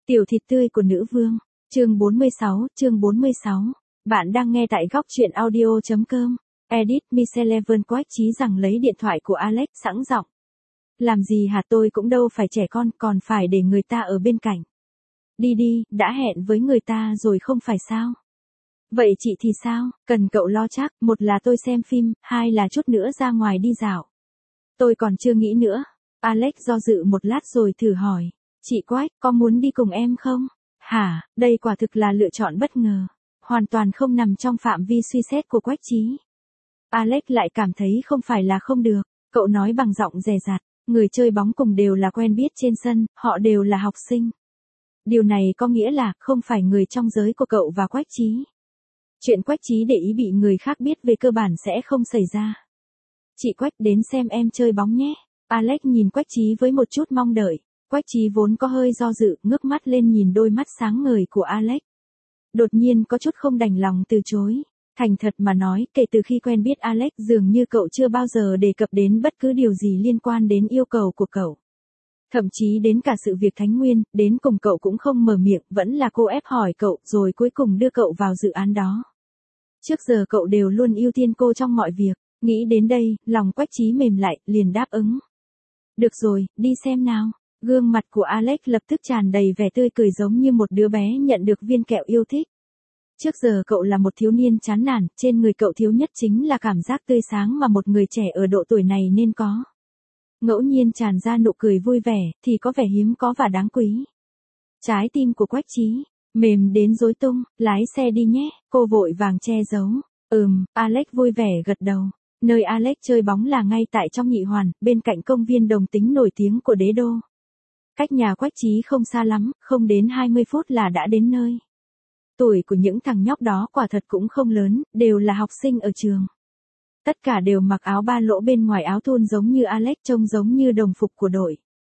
Tiểu thịt tươi của nữ vương. Chương 46. Bạn đang nghe tại góc truyện audio.com. Edit Miss11 quách chí rằng lấy điện thoại của Alex sẵn giọng. Làm gì hả, tôi cũng đâu phải trẻ con, còn phải để người ta ở bên cạnh. Đi đi, đã hẹn với người ta rồi không phải sao? Vậy chị thì sao, cần cậu lo chắc, một là tôi xem phim, hai là chút nữa ra ngoài đi dạo. Tôi còn chưa nghĩ nữa. Alex do dự một lát rồi thử hỏi. Chị Quách, có muốn đi cùng em không? Hả, đây quả thực là lựa chọn bất ngờ. Hoàn toàn không nằm trong phạm vi suy xét của Quách Chí. Alex lại cảm thấy không phải là không được. Cậu nói bằng giọng dè dặt. Người chơi bóng cùng đều là quen biết trên sân, họ đều là học sinh. Điều này có nghĩa là không phải người trong giới của cậu và Quách Chí. Chuyện Quách Chí để ý bị người khác biết về cơ bản sẽ không xảy ra. Chị Quách, đến xem em chơi bóng nhé. Alex nhìn Quách Chí với một chút mong đợi. Quách Chí vốn có hơi do dự, ngước mắt lên nhìn đôi mắt sáng ngời của Alex. Đột nhiên có chút không đành lòng từ chối. Thành thật mà nói, kể từ khi quen biết Alex dường như cậu chưa bao giờ đề cập đến bất cứ điều gì liên quan đến yêu cầu của cậu. Thậm chí đến cả sự việc Thánh Nguyên, đến cùng cậu cũng không mở miệng, vẫn là cô ép hỏi cậu, rồi cuối cùng đưa cậu vào dự án đó. Trước giờ cậu đều luôn ưu tiên cô trong mọi việc. Nghĩ đến đây, lòng Quách Chí mềm lại, liền đáp ứng. Được rồi, đi xem nào. Gương mặt của Alex lập tức tràn đầy vẻ tươi cười giống như một đứa bé nhận được viên kẹo yêu thích. Trước giờ cậu là một thiếu niên chán nản, trên người cậu thiếu nhất chính là cảm giác tươi sáng mà một người trẻ ở độ tuổi này nên có. Ngẫu nhiên tràn ra nụ cười vui vẻ, thì có vẻ hiếm có và đáng quý. Trái tim của Quách Chí mềm đến rối tung, lái xe đi nhé, cô vội vàng che giấu. Alex vui vẻ gật đầu. Nơi Alex chơi bóng là ngay tại trong Nhị Hoàn, bên cạnh công viên Đồng Tính nổi tiếng của đế đô. Cách nhà Quách Chí không xa lắm, không đến 20 phút là đã đến nơi. Tuổi của những thằng nhóc đó quả thật cũng không lớn, đều là học sinh ở trường. Tất cả đều mặc áo ba lỗ bên ngoài áo thun giống như Alex, trông giống như đồng phục của đội.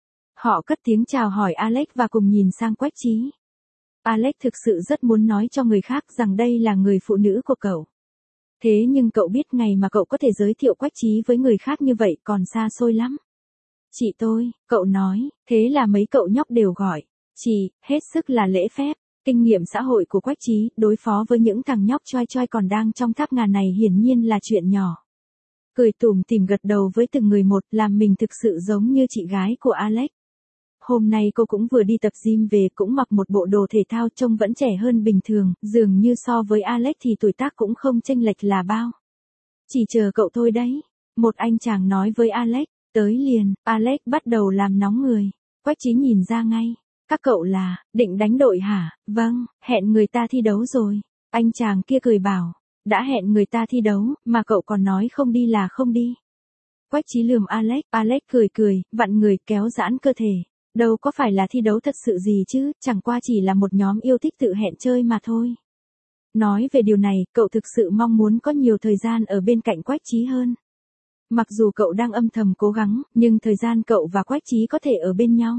Họ cất tiếng chào hỏi Alex và cùng nhìn sang Quách Chí. Alex thực sự rất muốn nói cho người khác rằng đây là người phụ nữ của cậu. Thế nhưng cậu biết ngày mà cậu có thể giới thiệu Quách Chí với người khác như vậy còn xa xôi lắm. Chị tôi, cậu nói, thế là mấy cậu nhóc đều gọi. Chị, hết sức là lễ phép. Kinh nghiệm xã hội của Quách Chí đối phó với những thằng nhóc choi choi còn đang trong tháp ngà này hiển nhiên là chuyện nhỏ. Cười tủm tỉm gật đầu với từng người một, làm mình thực sự giống như chị gái của Alex. Hôm nay cô cũng vừa đi tập gym về, cũng mặc một bộ đồ thể thao trông vẫn trẻ hơn bình thường, dường như so với Alex thì tuổi tác cũng không chênh lệch là bao. Chỉ chờ cậu thôi đấy. Một anh chàng nói với Alex, tới liền. Alex bắt đầu làm nóng người. Quách Chí nhìn ra ngay. Các cậu là, định đánh đội hả? Vâng, hẹn người ta thi đấu rồi. Anh chàng kia cười bảo, đã hẹn người ta thi đấu, mà cậu còn nói không đi là không đi. Quách Chí lườm Alex cười, vặn người kéo giãn cơ thể. Đâu có phải là thi đấu thật sự gì chứ, chẳng qua chỉ là một nhóm yêu thích tự hẹn chơi mà thôi. Nói về điều này, cậu thực sự mong muốn có nhiều thời gian ở bên cạnh Quách Chí hơn. Mặc dù cậu đang âm thầm cố gắng, nhưng thời gian cậu và Quách Chí có thể ở bên nhau.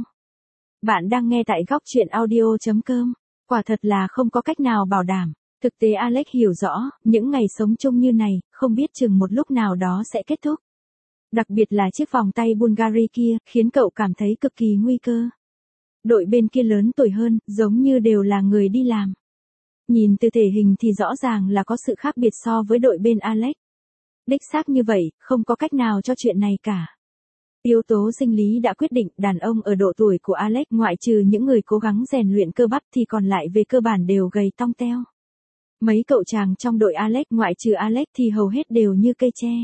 Bạn đang nghe tại góc truyện audio.com. Quả thật là không có cách nào bảo đảm. Thực tế Alex hiểu rõ, những ngày sống chung như này, không biết chừng một lúc nào đó sẽ kết thúc. Đặc biệt là chiếc vòng tay Bulgari kia, khiến cậu cảm thấy cực kỳ nguy cơ. Đội bên kia lớn tuổi hơn, giống như đều là người đi làm. Nhìn từ thể hình thì rõ ràng là có sự khác biệt so với đội bên Alex. Đích xác như vậy, không có cách nào cho chuyện này cả. Yếu tố sinh lý đã quyết định, đàn ông ở độ tuổi của Alex ngoại trừ những người cố gắng rèn luyện cơ bắp thì còn lại về cơ bản đều gầy tong teo. Mấy cậu chàng trong đội Alex ngoại trừ Alex thì hầu hết đều như cây tre.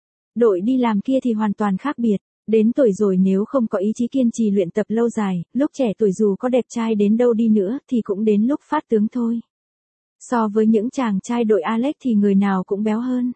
Đội đi làm kia thì hoàn toàn khác biệt. Đến tuổi rồi nếu không có ý chí kiên trì luyện tập lâu dài, lúc trẻ tuổi dù có đẹp trai đến đâu đi nữa thì cũng đến lúc phát tướng thôi. So với những chàng trai đội Alex thì người nào cũng béo hơn.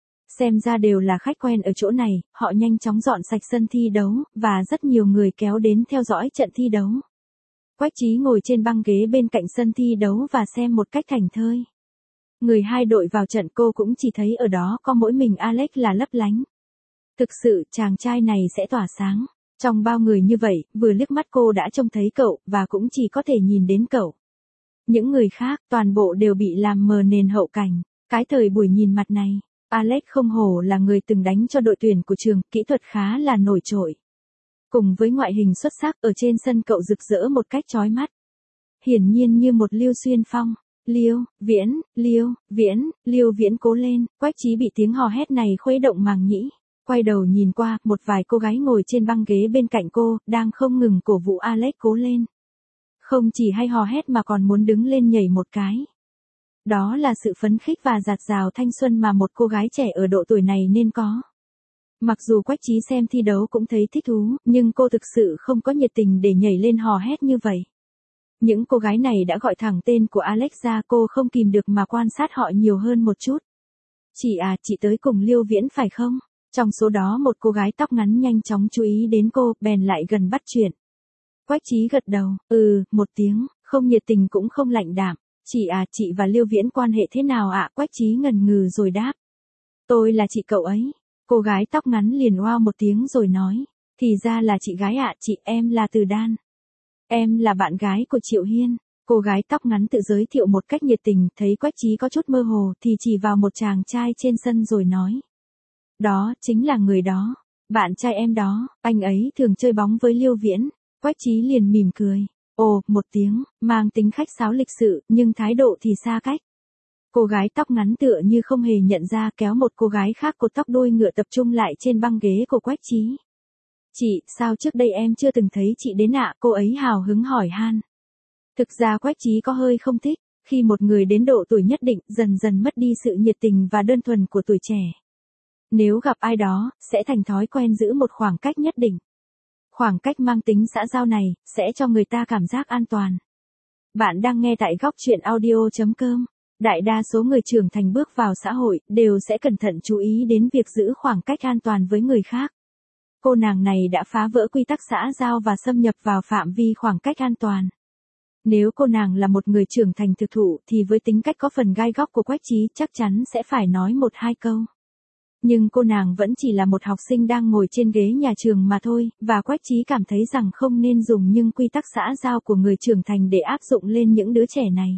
Xem ra đều là khách quen ở chỗ này, họ nhanh chóng dọn sạch sân thi đấu, và rất nhiều người kéo đến theo dõi trận thi đấu. Quách Chí ngồi trên băng ghế bên cạnh sân thi đấu và xem một cách thảnh thơi. Người hai đội vào trận cô cũng chỉ thấy ở đó có mỗi mình Alex là lấp lánh. Thực sự chàng trai này sẽ tỏa sáng. Trong bao người như vậy, vừa liếc mắt cô đã trông thấy cậu, và cũng chỉ có thể nhìn đến cậu. Những người khác, toàn bộ đều bị làm mờ nền hậu cảnh. Cái thời buổi nhìn mặt này. Alex không hổ là người từng đánh cho đội tuyển của trường, kỹ thuật khá là nổi trội. Cùng với ngoại hình xuất sắc, ở trên sân cậu rực rỡ một cách chói mắt. hiển nhiên như một Lưu Xuyên Phong. Lưu Viễn cố lên, Quách Chí bị tiếng hò hét này khuấy động màng nhĩ. Quay đầu nhìn qua, một vài cô gái ngồi trên băng ghế bên cạnh cô, đang không ngừng cổ vũ Alex cố lên. Không chỉ hay hò hét mà còn muốn đứng lên nhảy một cái. Đó là sự phấn khích và dạt dào thanh xuân mà một cô gái trẻ ở độ tuổi này nên có. Mặc dù Quách Chí xem thi đấu cũng thấy thích thú, nhưng cô thực sự không có nhiệt tình để nhảy lên hò hét như vậy. Những cô gái này đã gọi thẳng tên của Alex ra, cô không kìm được mà quan sát họ nhiều hơn một chút. Chị tới cùng Lưu Viễn phải không? Trong số đó một cô gái tóc ngắn nhanh chóng chú ý đến cô, bèn lại gần bắt chuyện. Quách Chí gật đầu, một tiếng, không nhiệt tình cũng không lạnh đạm. Chị và Lưu Viễn quan hệ thế nào ạ? Quách Chí ngần ngừ rồi đáp. Tôi là chị cậu ấy. Cô gái tóc ngắn liền oao một tiếng rồi nói. Thì ra là chị gái ạ, em là Từ Đan. Em là bạn gái của Triệu Hiên. Cô gái tóc ngắn tự giới thiệu một cách nhiệt tình, thấy Quách Chí có chút mơ hồ thì chỉ vào một chàng trai trên sân rồi nói. Đó, chính là người đó. Bạn trai em đó, anh ấy thường chơi bóng với Lưu Viễn. Quách Chí liền mỉm cười. Ồ, một tiếng, mang tính khách sáo lịch sự, nhưng thái độ thì xa cách. Cô gái tóc ngắn tựa như không hề nhận ra, kéo một cô gái khác cột tóc đuôi ngựa tập trung lại trên băng ghế của Quách Chí. Chị, sao trước đây em chưa từng thấy chị đến ạ? Cô ấy hào hứng hỏi han. Thực ra Quách Chí có hơi không thích, khi một người đến độ tuổi nhất định dần dần mất đi sự nhiệt tình và đơn thuần của tuổi trẻ. Nếu gặp ai đó, sẽ thành thói quen giữ một khoảng cách nhất định. Khoảng cách mang tính xã giao này, sẽ cho người ta cảm giác an toàn. Bạn đang nghe tại góc truyện audio.com. Đại đa số người trưởng thành bước vào xã hội, đều sẽ cẩn thận chú ý đến việc giữ khoảng cách an toàn với người khác. Cô nàng này đã phá vỡ quy tắc xã giao và xâm nhập vào phạm vi khoảng cách an toàn. Nếu cô nàng là một người trưởng thành thực thụ thì với tính cách có phần gai góc của Quách Chí chắc chắn sẽ phải nói một hai câu. Nhưng cô nàng vẫn chỉ là một học sinh đang ngồi trên ghế nhà trường mà thôi, và Quách Chí cảm thấy rằng không nên dùng những quy tắc xã giao của người trưởng thành để áp dụng lên những đứa trẻ này.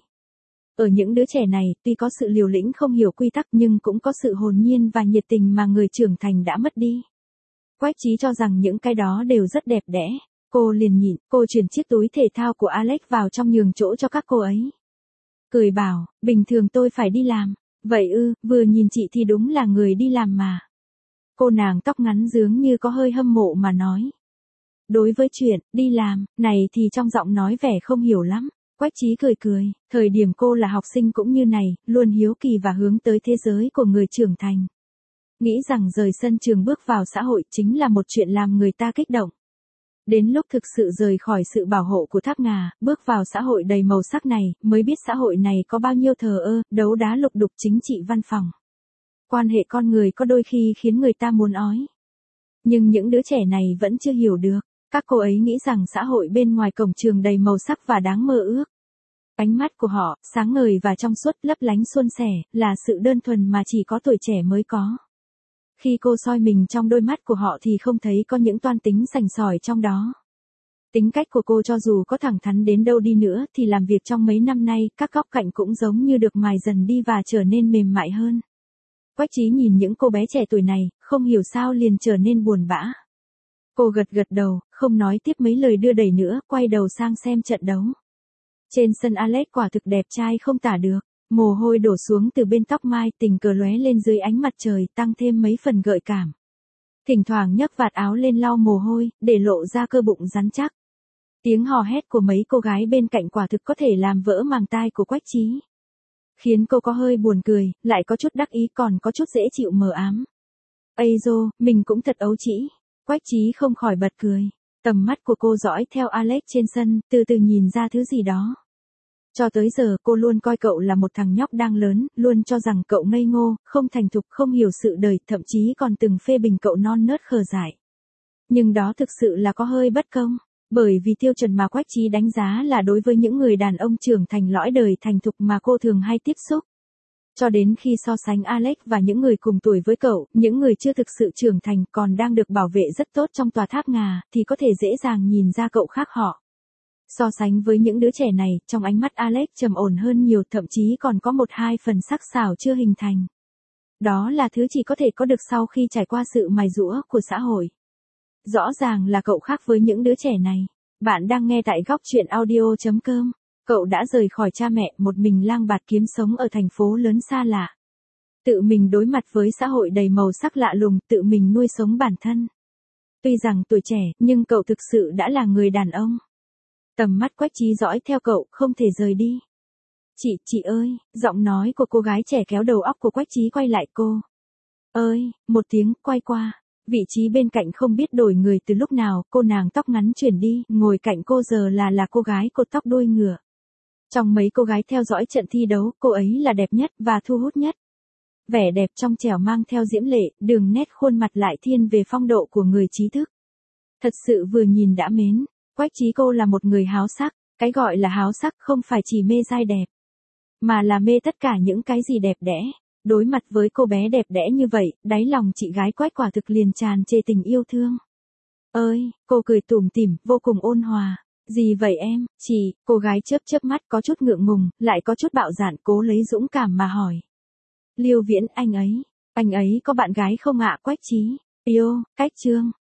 Ở những đứa trẻ này, tuy có sự liều lĩnh không hiểu quy tắc nhưng cũng có sự hồn nhiên và nhiệt tình mà người trưởng thành đã mất đi. Quách Chí cho rằng những cái đó đều rất đẹp đẽ. Cô liền nhịn, cô chuyển chiếc túi thể thao của Alex vào trong nhường chỗ cho các cô ấy. Cười bảo, bình thường tôi phải đi làm. Vậy vừa nhìn chị thì đúng là người đi làm mà. Cô nàng tóc ngắn dường như có hơi hâm mộ mà nói. Đối với chuyện, đi làm, này thì trong giọng nói vẻ không hiểu lắm. Quách Chí cười, thời điểm cô là học sinh cũng như này, luôn hiếu kỳ và hướng tới thế giới của người trưởng thành. Nghĩ rằng rời sân trường bước vào xã hội chính là một chuyện làm người ta kích động. Đến lúc thực sự rời khỏi sự bảo hộ của Tháp Ngà, bước vào xã hội đầy màu sắc này, mới biết xã hội này có bao nhiêu thờ ơ, đấu đá lục đục chính trị văn phòng. Quan hệ con người có đôi khi khiến người ta muốn ói. Nhưng những đứa trẻ này vẫn chưa hiểu được. Các cô ấy nghĩ rằng xã hội bên ngoài cổng trường đầy màu sắc và đáng mơ ước. Ánh mắt của họ, sáng ngời và trong suốt, lấp lánh suôn sẻ, là sự đơn thuần mà chỉ có tuổi trẻ mới có. Khi cô soi mình trong đôi mắt của họ thì không thấy có những toan tính sành sỏi trong đó. Tính cách của cô cho dù có thẳng thắn đến đâu đi nữa thì làm việc trong mấy năm nay, các góc cạnh cũng giống như được mài dần đi và trở nên mềm mại hơn. Quách Chí nhìn những cô bé trẻ tuổi này, không hiểu sao liền trở nên buồn bã. Cô gật đầu, không nói tiếp mấy lời đưa đẩy nữa, quay đầu sang xem trận đấu. Trên sân Alex quả thực đẹp trai không tả được. Mồ hôi đổ xuống từ bên tóc mai, tình cờ lóe lên dưới ánh mặt trời, tăng thêm mấy phần gợi cảm. Thỉnh thoảng nhấc vạt áo lên lau mồ hôi, để lộ ra cơ bụng rắn chắc. Tiếng hò hét của mấy cô gái bên cạnh quả thực có thể làm vỡ màng tai của Quách Chí. Khiến cô có hơi buồn cười, lại có chút đắc ý còn có chút dễ chịu mờ ám. Ây dô, mình cũng thật ấu trĩ. Quách Chí không khỏi bật cười. Tầm mắt của cô dõi theo Alex trên sân, từ từ nhìn ra thứ gì đó. Cho tới giờ cô luôn coi cậu là một thằng nhóc đang lớn, luôn cho rằng cậu ngây ngô, không thành thục, không hiểu sự đời, thậm chí còn từng phê bình cậu non nớt khờ dại. Nhưng đó thực sự là có hơi bất công, bởi vì tiêu chuẩn mà Quách Chí đánh giá là đối với những người đàn ông trưởng thành lõi đời thành thục mà cô thường hay tiếp xúc. Cho đến khi so sánh Alex và những người cùng tuổi với cậu, những người chưa thực sự trưởng thành còn đang được bảo vệ rất tốt trong tòa Tháp Ngà, thì có thể dễ dàng nhìn ra cậu khác họ. So sánh với những đứa trẻ này, trong ánh mắt Alex trầm ổn hơn nhiều, thậm chí còn có một hai phần sắc sảo chưa hình thành. Đó là thứ chỉ có thể có được sau khi trải qua sự mài giũa của xã hội. Rõ ràng là cậu khác với những đứa trẻ này. Bạn đang nghe tại góc truyện audio.com. Cậu đã rời khỏi cha mẹ, một mình lang bạt kiếm sống ở thành phố lớn xa lạ. Tự mình đối mặt với xã hội đầy màu sắc lạ lùng, tự mình nuôi sống bản thân. Tuy rằng tuổi trẻ, nhưng cậu thực sự đã là người đàn ông. Tầm mắt Quách Chí dõi theo cậu, không thể rời đi. Chị ơi, giọng nói của cô gái trẻ kéo đầu óc của Quách Chí quay lại cô. Ơi, một tiếng, quay qua. Vị trí bên cạnh không biết đổi người từ lúc nào, cô nàng tóc ngắn chuyển đi, ngồi cạnh cô giờ là cô gái cột tóc đuôi ngựa. Trong mấy cô gái theo dõi trận thi đấu, cô ấy là đẹp nhất và thu hút nhất. Vẻ đẹp trong trẻo mang theo diễm lệ, đường nét khuôn mặt lại thiên về phong độ của người trí thức. Thật sự vừa nhìn đã mến. Quách Chí, cô là một người háo sắc, cái gọi là háo sắc không phải chỉ mê giai đẹp, mà là mê tất cả những cái gì đẹp đẽ. Đối mặt với cô bé đẹp đẽ như vậy, đáy lòng chị gái Quách quả thực liền tràn trề tình yêu thương. Ơi, cô cười tủm tỉm, vô cùng ôn hòa. Gì vậy em, chị, cô gái chớp mắt có chút ngượng ngùng, lại có chút bạo dạn, cố lấy dũng cảm mà hỏi. Liêu Viễn, anh ấy có bạn gái không ạ? Quách Chí. Cách Trương.